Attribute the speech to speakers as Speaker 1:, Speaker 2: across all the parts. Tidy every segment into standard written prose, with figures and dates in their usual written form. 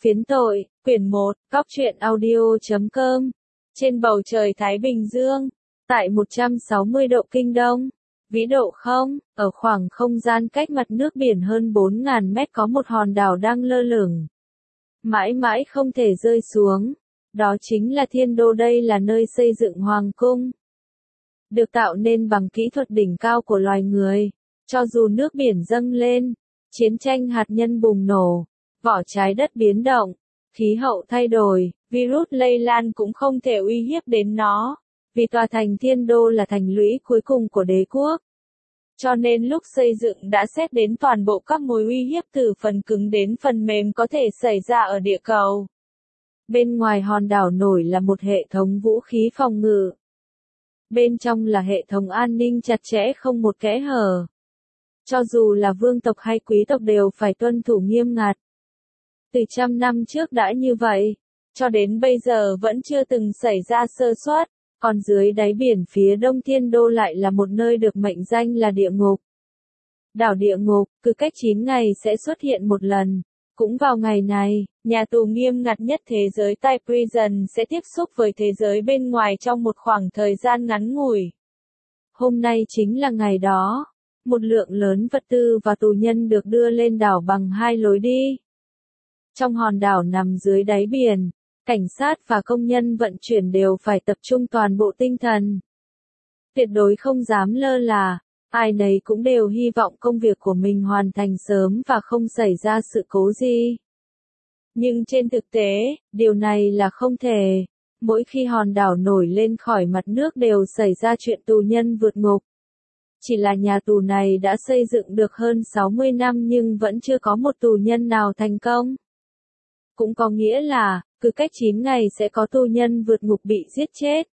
Speaker 1: Phiến tội, quyển 1, Cóc truyện audio.com. Trên bầu trời Thái Bình Dương, tại 160 độ kinh đông, vĩ độ 0, ở khoảng không gian cách mặt nước biển hơn 4.000 mét có một hòn đảo đang lơ lửng. Mãi mãi không thể rơi xuống. Đó chính là Thiên Đô, đây là nơi xây dựng hoàng cung. Được tạo nên bằng kỹ thuật đỉnh cao của loài người. Cho dù nước biển dâng lên, chiến tranh hạt nhân bùng nổ, vỏ trái đất biến động, khí hậu thay đổi, virus lây lan cũng không thể uy hiếp đến nó, vì tòa thành Thiên Đô là thành lũy cuối cùng của đế quốc. Cho nên lúc xây dựng đã xét đến toàn bộ các mối uy hiếp từ phần cứng đến phần mềm có thể xảy ra ở địa cầu. Bên ngoài hòn đảo nổi là một hệ thống vũ khí phòng ngự. Bên trong là hệ thống an ninh chặt chẽ không một kẽ hở. Cho dù là vương tộc hay quý tộc đều phải tuân thủ nghiêm ngặt. Từ trăm năm trước đã như vậy, cho đến bây giờ vẫn chưa từng xảy ra sơ suất, còn dưới đáy biển phía đông Thiên Đô lại là một nơi được mệnh danh là địa ngục. Đảo địa ngục, cứ cách 9 ngày sẽ xuất hiện một lần. Cũng vào ngày này, nhà tù nghiêm ngặt nhất thế giới Tai Prison sẽ tiếp xúc với thế giới bên ngoài trong một khoảng thời gian ngắn ngủi. Hôm nay chính là ngày đó. Một lượng lớn vật tư và tù nhân được đưa lên đảo bằng 2 lối đi. Trong hòn đảo nằm dưới đáy biển, cảnh sát và công nhân vận chuyển đều phải tập trung toàn bộ tinh thần. Tuyệt đối không dám lơ là, ai nấy cũng đều hy vọng công việc của mình hoàn thành sớm và không xảy ra sự cố gì. Nhưng trên thực tế, điều này là không thể. Mỗi khi hòn đảo nổi lên khỏi mặt nước đều xảy ra chuyện tù nhân vượt ngục. Chỉ là nhà tù này đã xây dựng được hơn 60 năm nhưng vẫn chưa có một tù nhân nào thành công. Cũng có nghĩa là, cứ cách 9 ngày sẽ có tù nhân vượt ngục bị giết chết.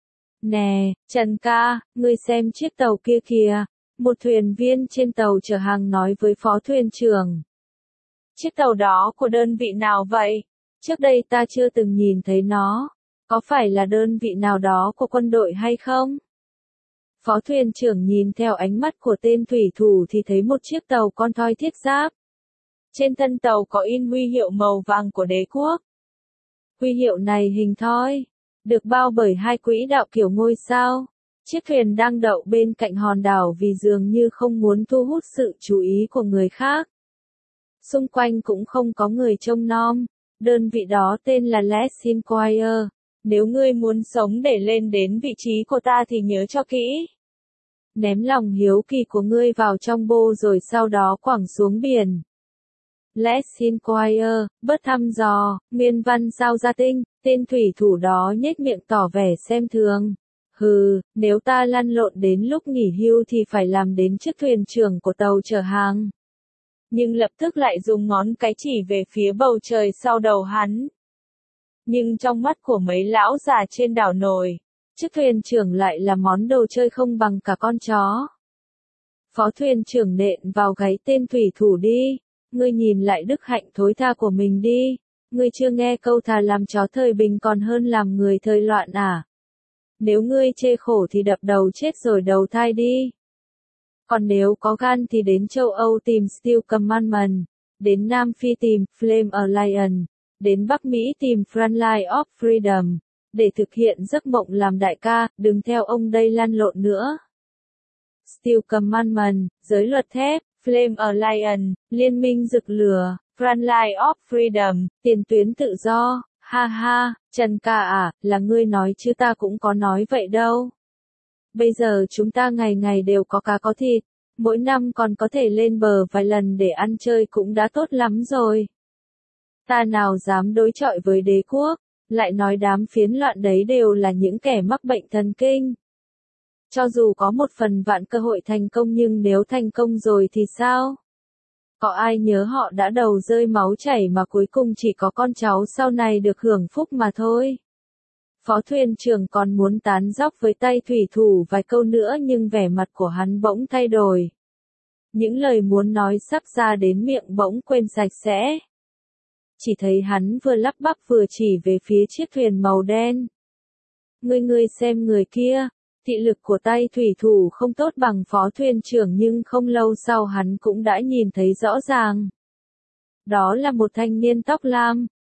Speaker 1: Nè, Trần ca, ngươi xem chiếc tàu kia kìa. Một thuyền viên trên tàu chở hàng nói với phó thuyền trưởng. Chiếc tàu đó của đơn vị nào vậy? Trước đây ta chưa từng nhìn thấy nó. Có phải là đơn vị nào đó của quân đội hay không? Phó thuyền trưởng nhìn theo ánh mắt của tên thủy thủ thì thấy một chiếc tàu con thoi thiết giáp. Trên thân tàu có in huy hiệu màu vàng của đế quốc. Huy hiệu này hình thoi, được bao bởi 2 quỹ đạo kiểu ngôi sao. Chiếc thuyền đang đậu bên cạnh hòn đảo vì dường như không muốn thu hút sự chú ý của người khác. Xung quanh cũng không có người trông nom. Đơn vị đó tên là Les Inquirer. Nếu ngươi muốn sống để lên đến vị trí của ta thì nhớ cho kỹ. Ném lòng hiếu kỳ của ngươi vào trong bô rồi sau đó quẳng xuống biển. Les Inquirer, bớt thăm dò, nguyên văn sao ra tinh, tên thủy thủ đó nhếch miệng tỏ vẻ xem thường. Hừ, nếu ta lăn lộn đến lúc nghỉ hưu thì phải làm đến chức thuyền trưởng của tàu chở hàng. Nhưng lập tức lại dùng ngón cái chỉ về phía bầu trời sau đầu hắn. Nhưng trong mắt của mấy lão già trên đảo nổi, chức thuyền trưởng lại là món đồ chơi không bằng cả con chó. Phó thuyền trưởng nện vào gáy tên thủy thủ đi, ngươi nhìn lại đức hạnh thối tha của mình đi, ngươi chưa nghe câu thà làm chó thời bình còn hơn làm người thời loạn à? Nếu ngươi chê khổ thì đập đầu chết rồi đầu thai đi. Còn nếu có gan thì đến châu Âu tìm Steel Commandment, đến Nam Phi tìm Flame Alliance, đến Bắc Mỹ tìm Frontline of Freedom, để thực hiện giấc mộng làm đại ca, đừng theo ông đây lăn lộn nữa. Steel Commandment, giới luật thép, Flame Alliance, liên minh rực lửa, Frontline of Freedom, tiền tuyến tự do, ha ha, Trần ca à, là ngươi nói chứ ta cũng có nói vậy đâu. Bây giờ chúng ta ngày ngày đều có cá có thịt, mỗi năm còn có thể lên bờ vài lần để ăn chơi cũng đã tốt lắm rồi. Ta nào dám đối chọi với đế quốc, lại nói đám phiến loạn đấy đều là những kẻ mắc bệnh thần kinh. Cho dù có một phần vạn cơ hội thành công nhưng nếu thành công rồi thì sao? Có ai nhớ họ đã đầu rơi máu chảy mà cuối cùng chỉ có con cháu sau này được hưởng phúc mà thôi. Phó thuyền trưởng còn muốn tán dóc với tay thủy thủ vài câu nữa nhưng vẻ mặt của hắn bỗng thay đổi. Những lời muốn nói sắp ra đến miệng bỗng quên sạch sẽ. Chỉ thấy hắn vừa lắp bắp vừa chỉ về phía chiếc thuyền màu đen. Ngươi xem người kia, thị lực của tay thủy thủ không tốt bằng phó thuyền trưởng nhưng không lâu sau hắn cũng đã nhìn thấy rõ ràng. Đó là một thanh niên tóc lam,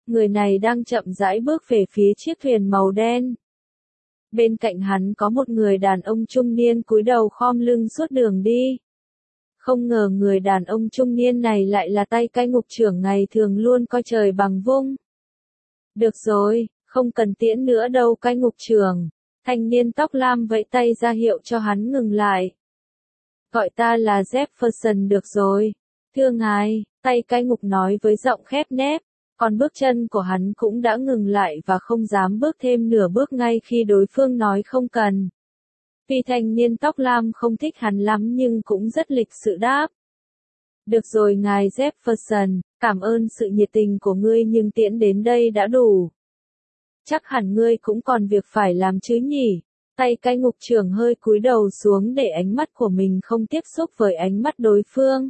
Speaker 1: Người này đang chậm rãi bước về phía chiếc thuyền màu đen. Bên cạnh hắn có một người đàn ông trung niên cúi đầu khom lưng suốt đường đi. Không ngờ người đàn ông trung niên này lại là tay cai ngục trưởng ngày thường luôn coi trời bằng vung. Được rồi, không cần tiễn nữa đâu cai ngục trưởng. Thanh niên tóc lam vẫy tay ra hiệu cho hắn ngừng lại. Gọi ta là Jefferson được rồi. Thưa ngài, tay cai ngục nói với giọng khép nép. Còn bước chân của hắn cũng đã ngừng lại và không dám bước thêm nửa bước ngay khi đối phương nói không cần. Vì thanh niên tóc lam không thích hắn lắm nhưng cũng rất lịch sự đáp. Được rồi ngài Jefferson, cảm ơn sự nhiệt tình của ngươi nhưng tiễn đến đây đã đủ. Chắc hẳn ngươi cũng còn việc phải làm chứ nhỉ? Tay cai ngục trưởng hơi cúi đầu xuống để ánh mắt của mình không tiếp xúc với ánh mắt đối phương.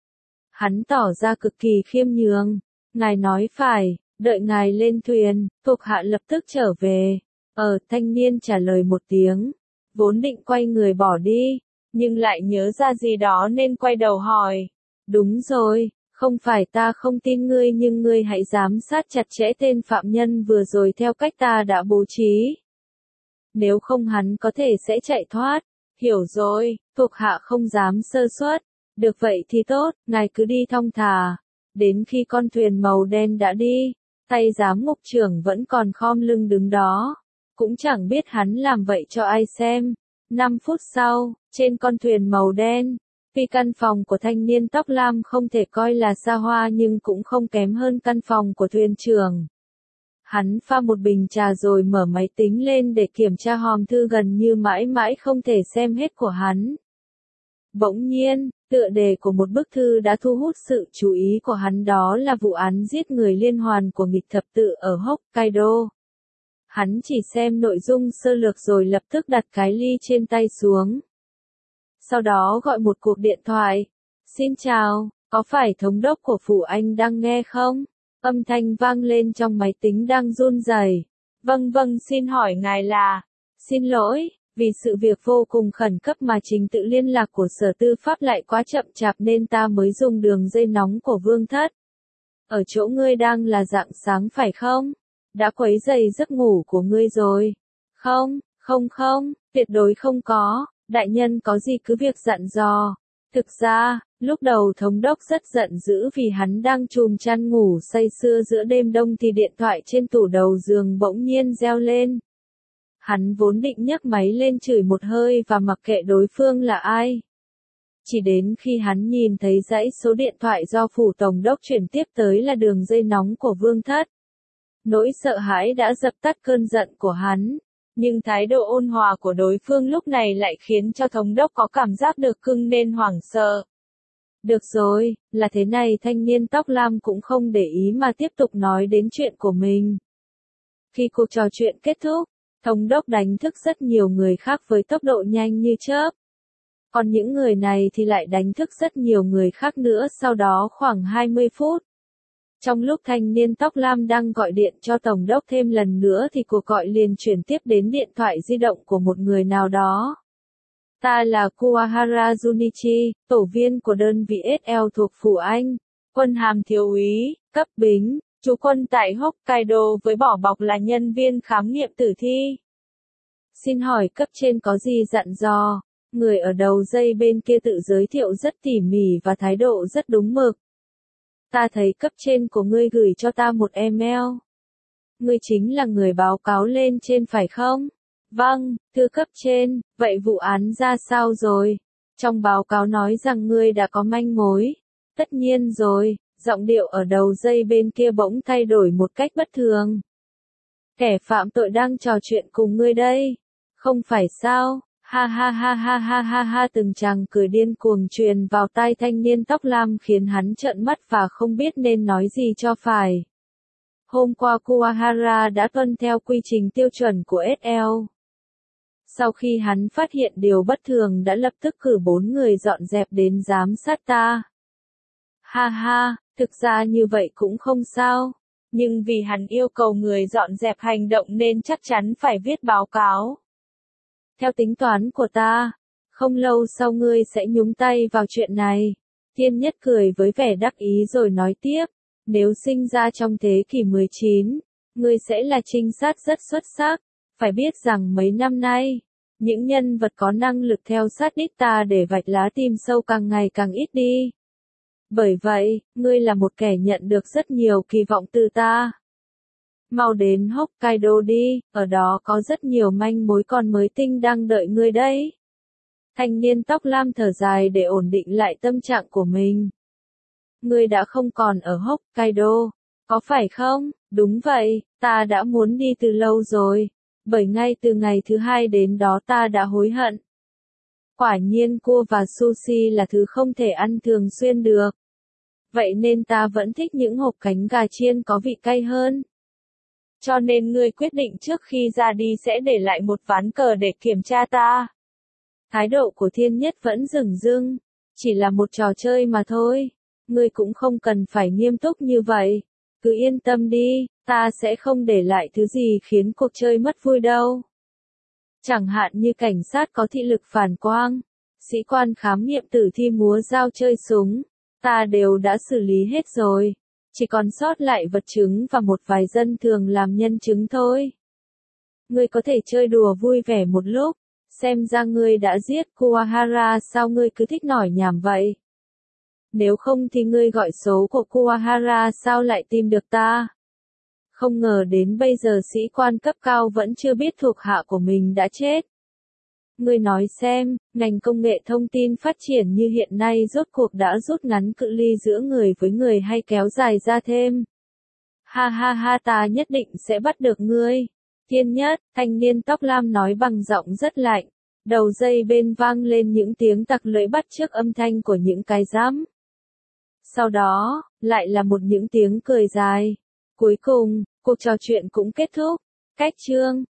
Speaker 1: Hắn tỏ ra cực kỳ khiêm nhường. Ngài nói phải, đợi ngài lên thuyền, thuộc hạ lập tức trở về. Thanh niên trả lời một tiếng. Vốn định quay người bỏ đi, nhưng lại nhớ ra gì đó nên quay đầu hỏi. Đúng rồi, không phải ta không tin ngươi nhưng ngươi hãy giám sát chặt chẽ tên phạm nhân vừa rồi theo cách ta đã bố trí. Nếu không hắn có thể sẽ chạy thoát. Hiểu rồi, thuộc hạ không dám sơ suất. Được vậy thì tốt, ngài cứ đi thong thả. Đến khi con thuyền màu đen đã đi, tay giám ngục trưởng vẫn còn khom lưng đứng đó. Cũng chẳng biết hắn làm vậy cho ai xem. 5 phút sau, trên con thuyền màu đen, vì căn phòng của thanh niên tóc lam không thể coi là xa hoa nhưng cũng không kém hơn căn phòng của thuyền trưởng. Hắn pha một bình trà rồi mở máy tính lên để kiểm tra hòm thư gần như mãi mãi không thể xem hết của hắn. Bỗng nhiên, tựa đề của một bức thư đã thu hút sự chú ý của hắn, đó là vụ án giết người liên hoàn của nghịch thập tự ở Hokkaido. Hắn chỉ xem nội dung sơ lược rồi lập tức đặt cái ly trên tay xuống. Sau đó gọi một cuộc điện thoại. Xin chào, có phải thống đốc của phủ Anh đang nghe không? Âm thanh vang lên trong máy tính đang run rẩy. Vâng, xin hỏi ngài là... Xin lỗi, vì sự việc vô cùng khẩn cấp mà trình tự liên lạc của Sở Tư pháp lại quá chậm chạp nên ta mới dùng đường dây nóng của Vương Thất. Ở chỗ ngươi đang là rạng sáng phải không? Đã quấy rầy giấc ngủ của ngươi rồi. Không, tuyệt đối không có, đại nhân có gì cứ việc dặn dò. Thực ra, lúc đầu thống đốc rất giận dữ vì hắn đang chùm chăn ngủ say sưa giữa đêm đông thì điện thoại trên tủ đầu giường bỗng nhiên reo lên. Hắn vốn định nhấc máy lên chửi một hơi và mặc kệ đối phương là ai. Chỉ đến khi hắn nhìn thấy dãy số điện thoại do phủ tổng đốc chuyển tiếp tới là đường dây nóng của Vương Thất. Nỗi sợ hãi đã dập tắt cơn giận của hắn, nhưng thái độ ôn hòa của đối phương lúc này lại khiến cho thống đốc có cảm giác được cưng nên hoảng sợ. Được rồi, là thế này, thanh niên tóc lam cũng không để ý mà tiếp tục nói đến chuyện của mình. Khi cuộc trò chuyện kết thúc, thống đốc đánh thức rất nhiều người khác với tốc độ nhanh như chớp. Còn những người này thì lại đánh thức rất nhiều người khác nữa sau đó khoảng 20 phút. Trong lúc thanh niên tóc lam đang gọi điện cho tổng đốc thêm lần nữa thì cuộc gọi liền chuyển tiếp đến điện thoại di động của một người nào đó. Ta là Kuwahara Junichi, tổ viên của đơn vị SL thuộc phủ Anh, quân hàm thiếu úy, cấp bính, trú quân tại Hokkaido với vỏ bọc là nhân viên khám nghiệm tử thi. Xin hỏi cấp trên có gì dặn dò? Người ở đầu dây bên kia tự giới thiệu rất tỉ mỉ và thái độ rất đúng mực. Ta thấy cấp trên của ngươi gửi cho ta một email. Ngươi chính là người báo cáo lên trên phải không? Vâng, thưa cấp trên, vậy vụ án ra sao rồi? Trong báo cáo nói rằng ngươi đã có manh mối. Tất nhiên rồi, giọng điệu ở đầu dây bên kia bỗng thay đổi một cách bất thường. Kẻ phạm tội đang trò chuyện cùng ngươi đây. Không phải sao? Ha ha ha ha ha ha ha, từng tràng cười điên cuồng truyền vào tai thanh niên tóc lam khiến hắn trợn mắt và không biết nên nói gì cho phải. Hôm qua Kuwahara đã tuân theo quy trình tiêu chuẩn của SL. Sau khi hắn phát hiện điều bất thường đã lập tức cử 4 người dọn dẹp đến giám sát ta. Ha ha, thực ra như vậy cũng không sao. Nhưng vì hắn yêu cầu người dọn dẹp hành động nên chắc chắn phải viết báo cáo. Theo tính toán của ta, không lâu sau ngươi sẽ nhúng tay vào chuyện này. Thiên Nhất cười với vẻ đắc ý rồi nói tiếp. Nếu sinh ra trong thế kỷ 19, ngươi sẽ là trinh sát rất xuất sắc. Phải biết rằng mấy năm nay, những nhân vật có năng lực theo sát đích ta để vạch lá tim sâu càng ngày càng ít đi. Bởi vậy, ngươi là một kẻ nhận được rất nhiều kỳ vọng từ ta. Mau đến Hokkaido đi, ở đó có rất nhiều manh mối còn mới tinh đang đợi ngươi đấy. Thanh niên tóc lam thở dài để ổn định lại tâm trạng của mình. Ngươi đã không còn ở Hokkaido, có phải không? Đúng vậy, ta đã muốn đi từ lâu rồi, bởi ngay từ ngày thứ hai đến đó ta đã hối hận. Quả nhiên cua và sushi là thứ không thể ăn thường xuyên được. Vậy nên ta vẫn thích những hộp cánh gà chiên có vị cay hơn. Cho nên ngươi quyết định trước khi ra đi sẽ để lại một ván cờ để kiểm tra ta. Thái độ của Thiên Nhất vẫn dửng dưng, chỉ là một trò chơi mà thôi. Ngươi cũng không cần phải nghiêm túc như vậy. Cứ yên tâm đi, ta sẽ không để lại thứ gì khiến cuộc chơi mất vui đâu. Chẳng hạn như cảnh sát có thị lực phản quang, sĩ quan khám nghiệm tử thi múa dao chơi súng, ta đều đã xử lý hết rồi. Chỉ còn sót lại vật chứng và một vài dân thường làm nhân chứng thôi. Ngươi có thể chơi đùa vui vẻ một lúc, xem ra ngươi đã giết Kuwahara, sao ngươi cứ thích nỏi nhảm vậy? Nếu không thì ngươi gọi số của Kuwahara, sao lại tìm được ta? Không ngờ đến bây giờ sĩ quan cấp cao vẫn chưa biết thuộc hạ của mình đã chết. Ngươi nói xem, ngành công nghệ thông tin phát triển như hiện nay rốt cuộc đã rút ngắn cự ly giữa người với người hay kéo dài ra thêm? Ha ha ha, ta nhất định sẽ bắt được ngươi. Thiên Nhất, thanh niên tóc lam nói bằng giọng rất lạnh. Đầu dây bên vang lên những tiếng tặc lưỡi bắt chước âm thanh của những cái giám. Sau đó, lại là những tiếng cười dài. Cuối cùng, cuộc trò chuyện cũng kết thúc. Cách chương